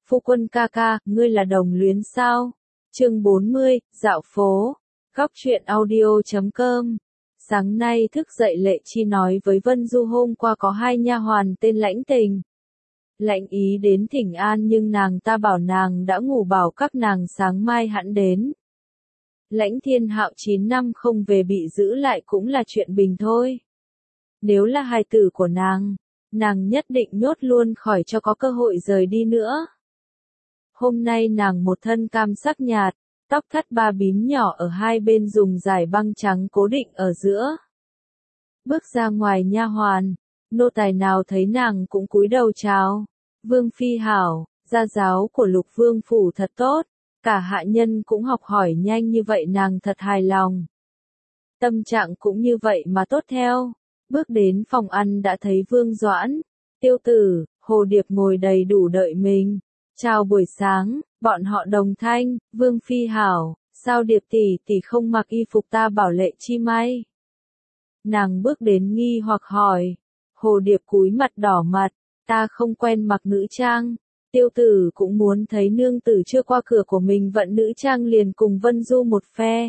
Phu quân ca ca, ngươi là đồng luyến sao? Chương 40, dạo phố. Góc truyện audio.com. Sáng nay thức dậy Lệ Chi nói với Vân Du hôm qua có hai nha hoàn tên Lãnh Tình, Lãnh Ý đến thỉnh an nhưng nàng ta bảo nàng đã ngủ, bảo các nàng sáng mai hẵng đến. Lãnh Thiên Hạo 9 năm không về bị giữ lại cũng là chuyện bình thôi. Nếu là hài tử của nàng nhất định nhốt luôn khỏi cho có cơ hội rời đi nữa. Hôm nay nàng một thân cam sắc nhạt, tóc thắt ba bím nhỏ ở hai bên dùng dải băng trắng cố định ở giữa. Bước ra ngoài nha hoàn, nô tài nào thấy nàng cũng cúi đầu chào. Vương phi hảo, gia giáo của Lục Vương phủ thật tốt, cả hạ nhân cũng học hỏi nhanh như vậy nàng thật hài lòng. Tâm trạng cũng như vậy mà tốt theo. Bước đến phòng ăn đã thấy Vương Doãn, Tiêu Tử, Hồ Điệp ngồi đầy đủ đợi mình. Chào buổi sáng, bọn họ đồng thanh, Vương phi hảo, sao Điệp tỷ tỷ không mặc y phục ta bảo Lệ Chi may. Nàng bước đến nghi hoặc hỏi. Hồ Điệp cúi mặt đỏ mặt, ta không quen mặc nữ trang. Tiêu Tử cũng muốn thấy nương tử chưa qua cửa của mình vận nữ trang liền cùng Vân Du một phe.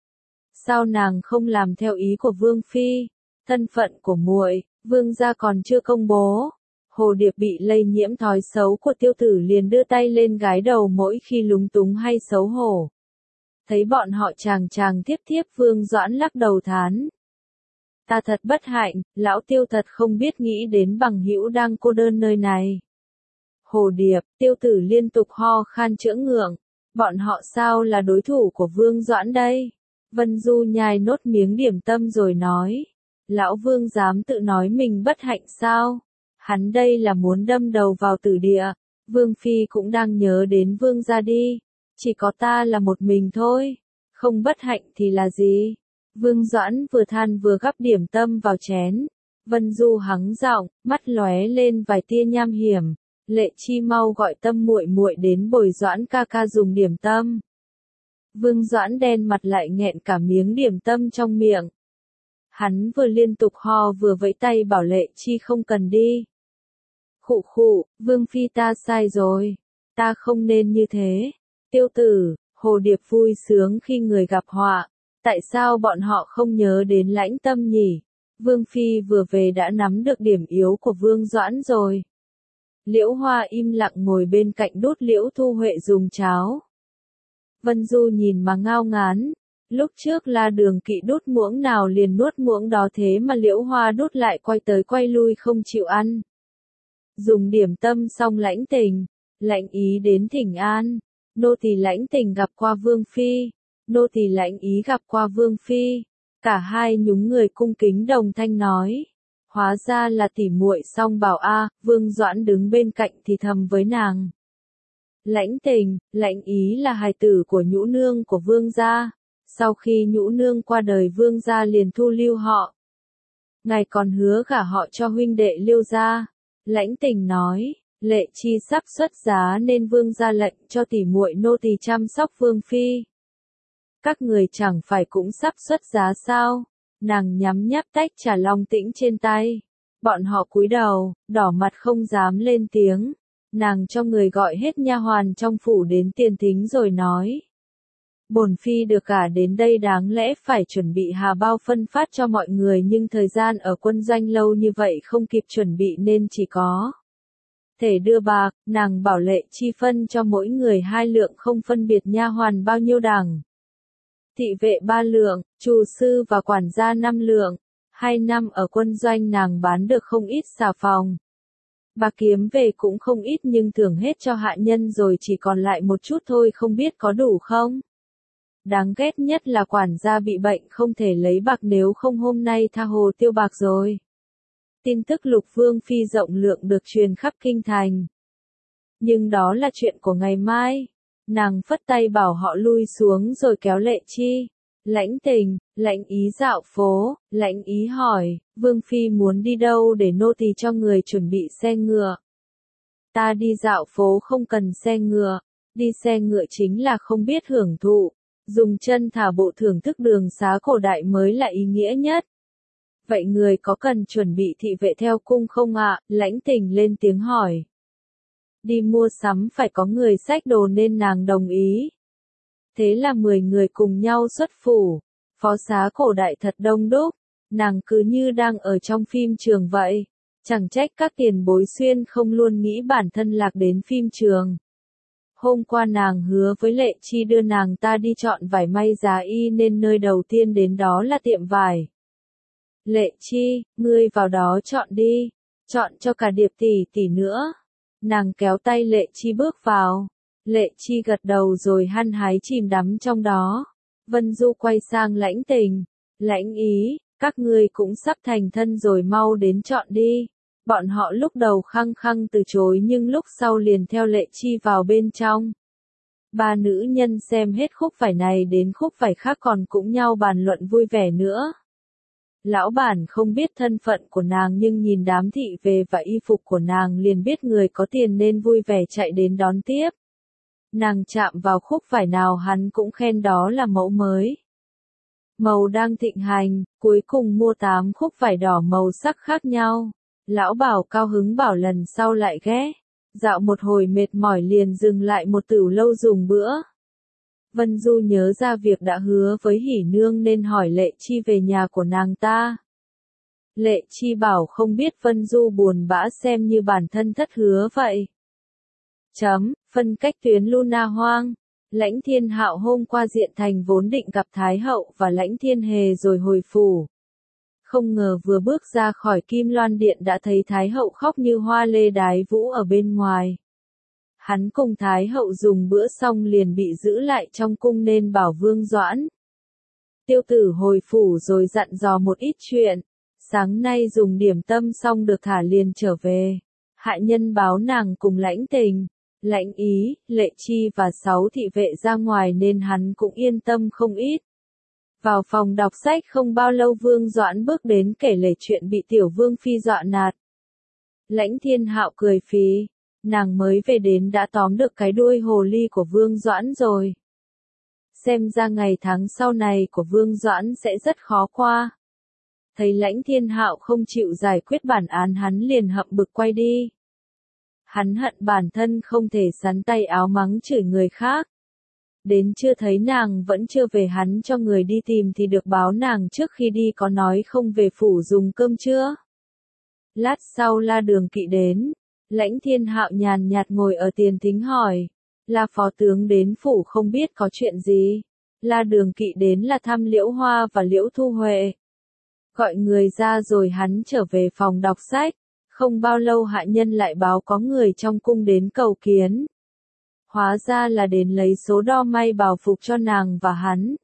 Sao nàng không làm theo ý của Vương phi? Thân phận của muội, Vương gia còn chưa công bố. Hồ Điệp bị lây nhiễm thói xấu của Tiêu Tử liền đưa tay lên gái đầu mỗi khi lúng túng hay xấu hổ. Thấy bọn họ chàng chàng tiếp tiếp, Vương Doãn lắc đầu thán. Ta thật bất hạnh, lão Tiêu thật không biết nghĩ đến bằng hữu đang cô đơn nơi này. Hồ Điệp, Tiêu Tử liên tục ho khan chữa ngượng. Bọn họ sao là đối thủ của Vương Doãn đây? Vân Du nhai nốt miếng điểm tâm rồi nói. Lão Vương dám tự nói mình bất hạnh sao? Hắn đây là muốn đâm đầu vào tử địa. Vương phi cũng đang nhớ đến Vương gia đi. Chỉ có ta là một mình thôi. Không bất hạnh thì là gì? Vương Doãn vừa than vừa gắp điểm tâm vào chén. Vân Du hắng giọng, mắt lóe lên vài tia nham hiểm. Lệ Chi mau gọi Tâm muội muội đến bồi Doãn ca ca dùng điểm tâm. Vương Doãn đen mặt lại nghẹn cả miếng điểm tâm trong miệng. Hắn vừa liên tục ho vừa vẫy tay bảo Lệ Chi không cần đi. Khụ khụ, Vương phi ta sai rồi. Ta không nên như thế. Tiêu Tử, Hồ Điệp vui sướng khi người gặp họa. Tại sao bọn họ không nhớ đến Lãnh Tâm nhỉ? Vương phi vừa về đã nắm được điểm yếu của Vương Doãn rồi. Liễu Hoa im lặng ngồi bên cạnh đút Liễu Thu Huệ dùng cháo. Vân Du nhìn mà ngao ngán. Lúc trước là Đường Kỵ đút muỗng nào liền nuốt muỗng đó, thế mà Liễu Hoa đút lại quay tới quay lui không chịu ăn. Dùng điểm tâm xong Lãnh Tình, Lãnh Ý đến thỉnh an. Nô tỳ Lãnh Tình gặp qua Vương phi. Nô tỳ Lãnh Ý gặp qua Vương phi. Cả hai nhúng người cung kính đồng thanh nói. Hóa ra là tỉ muội song bảo a. Vương Doãn đứng bên cạnh thì thầm với nàng. Lãnh Tình, Lãnh Ý là hài tử của nhũ nương của Vương gia. Sau khi nhũ nương qua đời Vương gia liền thu lưu họ. Ngài còn hứa gả họ cho huynh đệ Liêu gia. Lãnh Tình nói, Lệ Chi sắp xuất giá nên Vương gia lệnh cho tỉ muội nô tỳ chăm sóc Vương phi. Các người chẳng phải cũng sắp xuất giá sao? Nàng nhắm nháp tách trà long tĩnh trên tay. Bọn họ cúi đầu, đỏ mặt không dám lên tiếng. Nàng cho người gọi hết nha hoàn trong phủ đến tiền thính rồi nói. Bổn phi được gả đến đây đáng lẽ phải chuẩn bị hà bao phân phát cho mọi người, nhưng thời gian ở quân doanh lâu như vậy không kịp chuẩn bị nên chỉ có thể đưa bạc. Nàng bảo Lệ Chi phân cho mỗi người 2 lượng, không phân biệt nha hoàn bao nhiêu đẳng. Thị vệ 3 lượng, trù sư và quản gia 5 lượng. 2 năm ở quân doanh nàng bán được không ít xà phòng. Bạc kiếm về cũng không ít nhưng thưởng hết cho hạ nhân rồi, chỉ còn lại một chút thôi, không biết có đủ không? Đáng ghét nhất là quản gia bị bệnh không thể lấy bạc, nếu không hôm nay tha hồ tiêu bạc rồi. Tin tức Lục Vương phi rộng lượng được truyền khắp kinh thành. Nhưng đó là chuyện của ngày mai. Nàng phất tay bảo họ lui xuống rồi kéo Lệ Chi, Lãnh Tình, Lãnh Ý dạo phố. Lãnh Ý hỏi, Vương phi muốn đi đâu để nô tỳ cho người chuẩn bị xe ngựa. Ta đi dạo phố không cần xe ngựa, đi xe ngựa chính là không biết hưởng thụ. Dùng chân thả bộ thưởng thức đường xá cổ đại mới là ý nghĩa nhất. Vậy người có cần chuẩn bị thị vệ theo cung không ạ? Lãnh Tình lên tiếng hỏi. Đi mua sắm phải có người xách đồ nên nàng đồng ý. Thế là 10 người cùng nhau xuất phủ. Phó xá cổ đại thật đông đúc, nàng cứ như đang ở trong phim trường vậy. Chẳng trách các tiền bối xuyên không luôn nghĩ bản thân lạc đến phim trường. Hôm qua nàng hứa với Lệ Chi đưa nàng ta đi chọn vải may giá y nên nơi đầu tiên đến đó là tiệm vải. Lệ Chi, ngươi vào đó chọn đi, chọn cho cả Điệp tỷ tỷ nữa. Nàng kéo tay Lệ Chi bước vào. Lệ Chi gật đầu rồi hăng hái chìm đắm trong đó. Vân Du quay sang Lãnh Tình. Lãnh Ý, các ngươi cũng sắp thành thân rồi, mau đến chọn đi. Bọn họ lúc đầu khăng khăng từ chối nhưng lúc sau liền theo Lệ Chi vào bên trong. Ba nữ nhân xem hết khúc vải này đến khúc vải khác còn cũng nhau bàn luận vui vẻ nữa. Lão bản không biết thân phận của nàng nhưng nhìn đám thị về và y phục của nàng liền biết người có tiền nên vui vẻ chạy đến đón tiếp. Nàng chạm vào khúc vải nào hắn cũng khen đó là mẫu mới. Màu đang thịnh hành, cuối cùng mua 8 khúc vải đỏ màu sắc khác nhau. Lão Bảo cao hứng bảo lần sau lại ghé. Dạo một hồi mệt mỏi liền dừng lại một tửu lâu dùng bữa. Vân Du nhớ ra việc đã hứa với Hỉ Nương nên hỏi Lệ Chi về nhà của nàng ta. Lệ Chi bảo không biết, Vân Du buồn bã xem như bản thân thất hứa vậy. Phân cách tuyến Luna Hoang. Lãnh Thiên Hạo hôm qua diện thành vốn định gặp Thái Hậu và Lãnh Thiên Hề rồi hồi phủ. Không ngờ vừa bước ra khỏi Kim Loan Điện đã thấy Thái Hậu khóc như hoa lê đái vũ ở bên ngoài. Hắn cùng Thái Hậu dùng bữa xong liền bị giữ lại trong cung nên bảo Vương Doãn. Tiêu tử hồi phủ rồi dặn dò một ít chuyện. Sáng nay dùng điểm tâm xong được thả liền trở về. Hạ nhân báo nàng cùng Lãnh Tình, Lãnh Ý, Lệ Chi và 6 thị vệ ra ngoài nên hắn cũng yên tâm không ít. Vào phòng đọc sách không bao lâu Vương Doãn bước đến kể lể chuyện bị Tiểu Vương Phi dọa nạt. Lãnh Thiên Hạo cười phì, nàng mới về đến đã tóm được cái đuôi hồ ly của Vương Doãn rồi. Xem ra ngày tháng sau này của Vương Doãn sẽ rất khó qua. Thấy Lãnh Thiên Hạo không chịu giải quyết bản án hắn liền hậm bực quay đi. Hắn hận bản thân không thể sắn tay áo mắng chửi người khác. Đến chưa thấy nàng vẫn chưa về hắn cho người đi tìm thì được báo nàng trước khi đi có nói không về phủ dùng cơm chưa. Lát sau La Đường Kỵ đến, Lãnh Thiên Hạo nhàn nhạt ngồi ở tiền thính hỏi, La phó tướng đến phủ không biết có chuyện gì. La Đường Kỵ đến là thăm Liễu Hoa và Liễu Thu Huệ. Gọi người ra rồi hắn trở về phòng đọc sách, không bao lâu hạ nhân lại báo có người trong cung đến cầu kiến. Hóa ra là đến lấy số đo may bào phục cho nàng và hắn.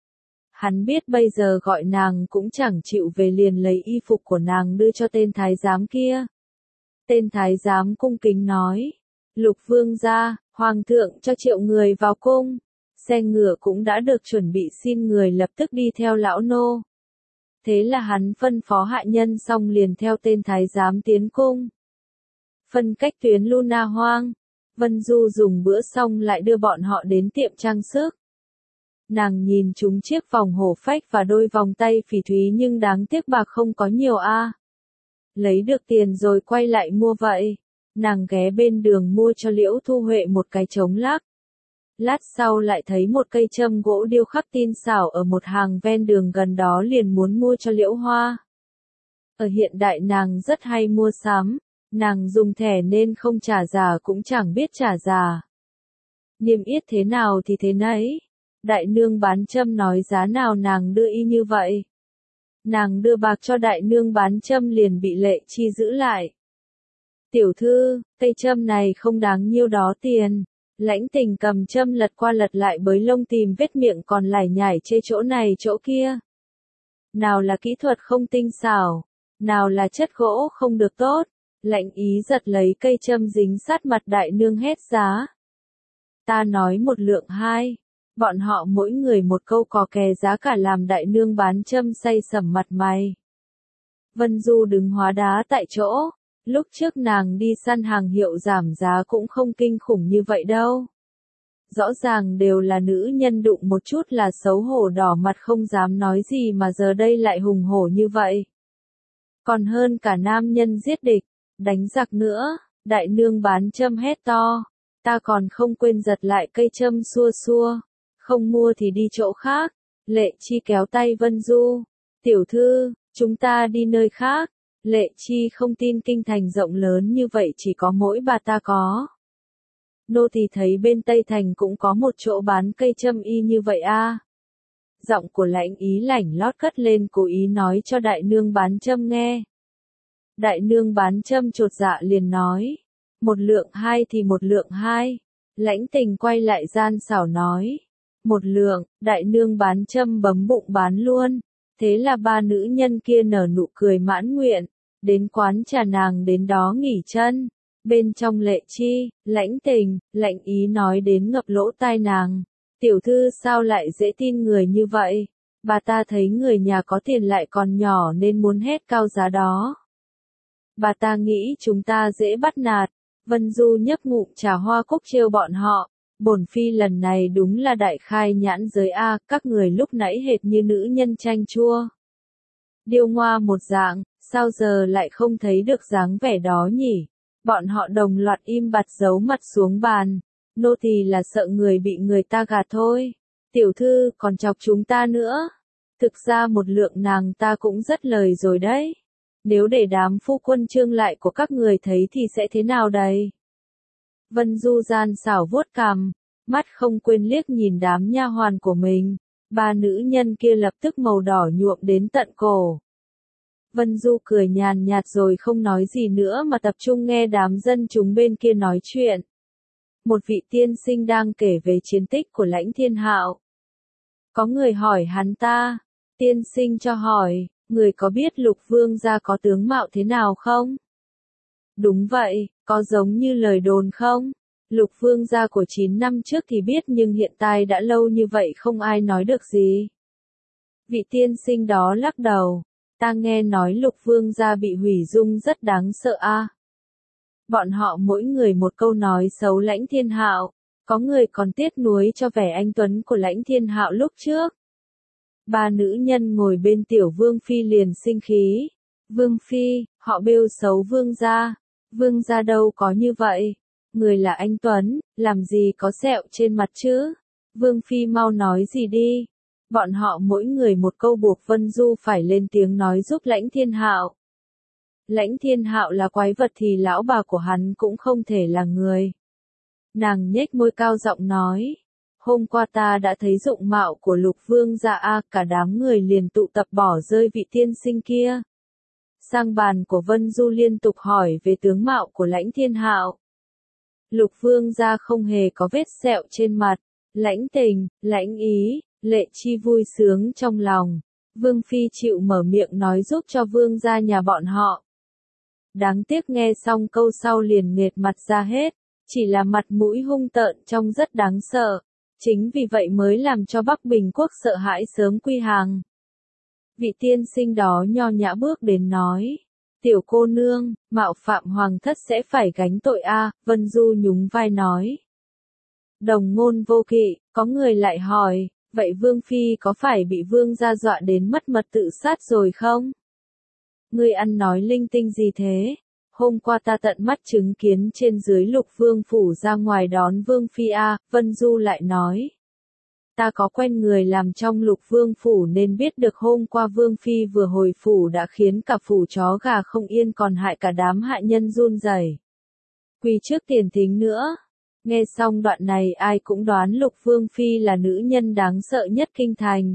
Hắn biết bây giờ gọi nàng cũng chẳng chịu về liền lấy y phục của nàng đưa cho tên thái giám kia. Tên thái giám cung kính nói, Lục vương gia, hoàng thượng cho triệu người vào cung. Xe ngựa cũng đã được chuẩn bị, xin người lập tức đi theo lão nô. Thế là hắn phân phó hạ nhân xong liền theo tên thái giám tiến cung. Phân cách tuyến Luna Hoang. Vân Du dùng bữa xong lại đưa bọn họ đến tiệm trang sức. Nàng nhìn chúng chiếc vòng hổ phách và đôi vòng tay phỉ thúy nhưng đáng tiếc bạc không có nhiều a. Lấy được tiền rồi quay lại mua vậy. Nàng ghé bên đường mua cho Liễu Thu Huệ một cái trống lắc. Lát sau lại thấy một cây châm gỗ điêu khắc tinh xảo ở một hàng ven đường gần đó liền muốn mua cho Liễu Hoa. Ở hiện đại nàng rất hay mua sắm. Nàng dùng thẻ nên không trả giả cũng chẳng biết trả giả. Niêm yết thế nào thì thế nấy. Đại nương bán châm nói giá nào nàng đưa y như vậy. Nàng đưa bạc cho đại nương bán châm liền bị Lệ Chi giữ lại. Tiểu thư, cây châm này không đáng nhiêu đó tiền. Lãnh Tình cầm châm lật qua lật lại bới lông tìm vết miệng còn lải nhải chê chỗ này chỗ kia. Nào là kỹ thuật không tinh xảo, nào là chất gỗ không được tốt. Lãnh Ý giật lấy cây châm dính sát mặt đại nương hét giá. Ta nói 1 lượng 2. Bọn họ mỗi người một câu cò kè giá cả làm đại nương bán châm say sẩm mặt mày. Vân Du đứng hóa đá tại chỗ. Lúc trước nàng đi săn hàng hiệu giảm giá cũng không kinh khủng như vậy đâu. Rõ ràng đều là nữ nhân đụng một chút là xấu hổ đỏ mặt không dám nói gì mà giờ đây lại hùng hổ như vậy. Còn hơn cả nam nhân giết địch, đánh giặc nữa. Đại nương bán châm hét to. Ta còn không quên giật lại cây châm xua xua. Không mua thì đi chỗ khác. Lệ Chi kéo tay Vân Du. Tiểu thư, chúng ta đi nơi khác. Lệ Chi không tin kinh thành rộng lớn như vậy chỉ có mỗi bà ta có. Nô tỳ thấy bên Tây Thành cũng có một chỗ bán cây châm y như vậy a. Giọng của Lãnh Ý lảnh lót cất lên cố ý nói cho đại nương bán châm nghe. Đại nương bán châm chột dạ liền nói. 1 lượng 2 thì 1 lượng 2. Lãnh Tình quay lại gian xảo nói. 1 lượng, đại nương bán châm bấm bụng bán luôn. Thế là ba nữ nhân kia nở nụ cười mãn nguyện. Đến quán trà nàng đến đó nghỉ chân. Bên trong Lệ Chi, Lãnh Tình, Lãnh Ý nói đến ngập lỗ tai nàng. Tiểu thư sao lại dễ tin người như vậy? Bà ta thấy người nhà có tiền lại còn nhỏ nên muốn hét cao giá đó. Bà ta nghĩ chúng ta dễ bắt nạt. Vân Du nhấp ngụm trà hoa cúc trêu bọn họ. Bổn phi lần này đúng là đại khai nhãn giới a, các người lúc nãy hệt như nữ nhân chanh chua. Điêu ngoa một dạng, sao giờ lại không thấy được dáng vẻ đó nhỉ? Bọn họ đồng loạt im bặt giấu mặt xuống bàn. Nô tỳ là sợ người bị người ta gạt thôi. Tiểu thư còn chọc chúng ta nữa. Thực ra 1 lượng nàng ta cũng rất lời rồi đấy. Nếu để đám phu quân trương lại của các người thấy thì sẽ thế nào đây? Vân Du gian xảo vuốt cằm, mắt không quên liếc nhìn đám nha hoàn của mình. Ba nữ nhân kia lập tức màu đỏ nhuộm đến tận cổ. Vân Du cười nhàn nhạt rồi không nói gì nữa mà tập trung nghe đám dân chúng bên kia nói chuyện. Một vị tiên sinh đang kể về chiến tích của Lãnh Thiên Hạo. Có người hỏi hắn ta, tiên sinh cho hỏi, người có biết Lục Vương gia có tướng mạo thế nào không? Đúng vậy, có giống như lời đồn không? Lục Vương gia của 9 năm trước thì biết nhưng hiện tại đã lâu như vậy không ai nói được gì. Vị tiên sinh đó lắc đầu, ta nghe nói Lục Vương gia bị hủy dung rất đáng sợ a. Bọn họ mỗi người một câu nói xấu Lãnh Thiên Hạo, có người còn tiếc nuối cho vẻ anh tuấn của Lãnh Thiên Hạo lúc trước. Ba nữ nhân ngồi bên tiểu Vương phi liền sinh khí. Vương phi, họ bêu xấu Vương gia. Vương gia đâu có như vậy. Người là anh tuấn, làm gì có sẹo trên mặt chứ? Vương phi mau nói gì đi. Bọn họ mỗi người một câu buộc Vân Du phải lên tiếng nói giúp Lãnh Thiên Hạo. Lãnh Thiên Hạo là quái vật thì lão bà của hắn cũng không thể là người. Nàng nhếch môi cao giọng nói. Hôm qua ta đã thấy dụng mạo của Lục Vương gia a, cả đám người liền tụ tập bỏ rơi vị tiên sinh kia. Sang bàn của Vân Du liên tục hỏi về tướng mạo của Lãnh Thiên Hạo. Lục Vương gia không hề có vết sẹo trên mặt. Lãnh Tình, Lãnh Ý, Lệ Chi vui sướng trong lòng. Vương phi chịu mở miệng nói giúp cho Vương gia nhà bọn họ. Đáng tiếc nghe xong câu sau liền nghệt mặt ra hết, chỉ là mặt mũi hung tợn trông rất đáng sợ. Chính vì vậy mới làm cho Bắc Bình Quốc sợ hãi sớm quy hàng. Vị tiên sinh đó nho nhã bước đến nói. Tiểu cô nương, mạo phạm hoàng thất sẽ phải gánh tội a. Vân Du nhún vai nói. Đồng ngôn vô kỵ, có người lại hỏi, vậy Vương phi có phải bị Vương gia dọa đến mất mật tự sát rồi không? Ngươi ăn nói linh tinh gì thế? Hôm qua ta tận mắt chứng kiến trên dưới Lục Vương phủ ra ngoài đón Vương phi a. Vân Du lại nói. Ta có quen người làm trong Lục Vương phủ nên biết được hôm qua Vương phi vừa hồi phủ đã khiến cả phủ chó gà không yên còn hại cả đám hạ nhân run rẩy. Quỳ trước tiền thính nữa. Nghe xong đoạn này ai cũng đoán Lục Vương phi là nữ nhân đáng sợ nhất kinh thành.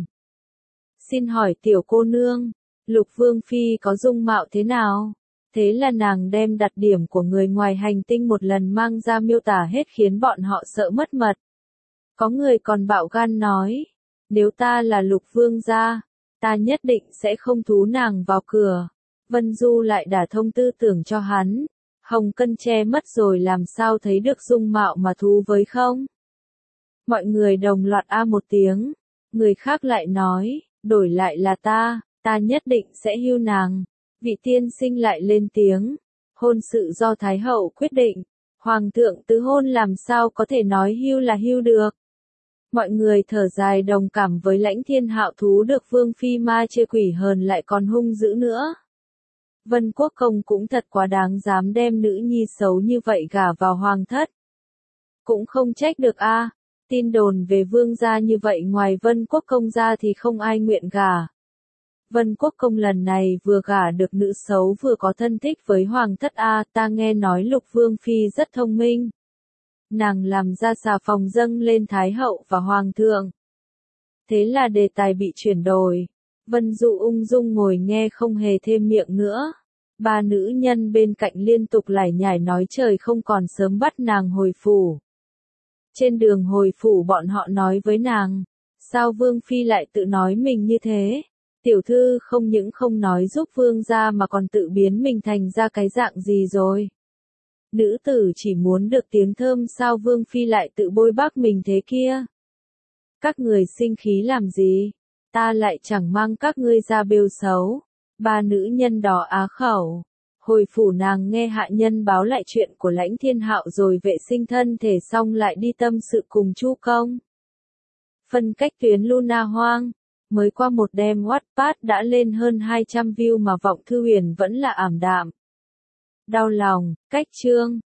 Xin hỏi tiểu cô nương, Lục Vương phi có dung mạo thế nào? Thế là nàng đem đặc điểm của người ngoài hành tinh một lần mang ra miêu tả hết khiến bọn họ sợ mất mật. Có người còn bạo gan nói, nếu ta là Lục Vương gia, ta nhất định sẽ không thú nàng vào cửa. Vân Du lại đả thông tư tưởng cho hắn, hồng cân che mất rồi làm sao thấy được dung mạo mà thú với không? Mọi người đồng loạt a một tiếng, người khác lại nói, đổi lại là ta nhất định sẽ hưu nàng. Vị tiên sinh lại lên tiếng, hôn sự do Thái hậu quyết định, Hoàng thượng tứ hôn làm sao có thể nói hưu là hưu được. Mọi người thở dài đồng cảm với Lãnh Thiên Hạo thú được Vương phi ma chê quỷ hờn lại còn hung dữ nữa. Vân Quốc Công cũng thật quá đáng dám đem nữ nhi xấu như vậy gả vào hoàng thất. Cũng không trách được a, tin đồn về vương gia như vậy ngoài Vân Quốc Công ra thì không ai nguyện gả. Vân Quốc Công lần này vừa gả được nữ xấu vừa có thân thích với hoàng thất a, ta nghe nói Lục Vương Phi rất thông minh. Nàng làm ra xà phòng dâng lên Thái Hậu và Hoàng thượng. Thế là đề tài bị chuyển đổi. Vân Dụ ung dung ngồi nghe không hề thêm miệng nữa. Ba nữ nhân bên cạnh liên tục lải nhải nói trời không còn sớm bắt nàng hồi phủ. Trên đường hồi phủ bọn họ nói với nàng, sao Vương Phi lại tự nói mình như thế? Tiểu thư không những không nói giúp Vương gia mà còn tự biến mình thành ra cái dạng gì rồi? Nữ tử chỉ muốn được tiếng thơm sao Vương Phi lại tự bôi bác mình thế kia? Các người sinh khí làm gì? Ta lại chẳng mang các ngươi ra bêu xấu. Ba nữ nhân đó á khẩu. Hồi phủ nàng nghe hạ nhân báo lại chuyện của Lãnh Thiên Hạo rồi vệ sinh thân thể xong lại đi tâm sự cùng Chu Công. Phân cách tuyến Luna Hoang. Mới qua một đêm Wattpad đã lên hơn 200 view mà Vọng Thư Huyền vẫn là ảm đạm. Đau lòng, cách chương.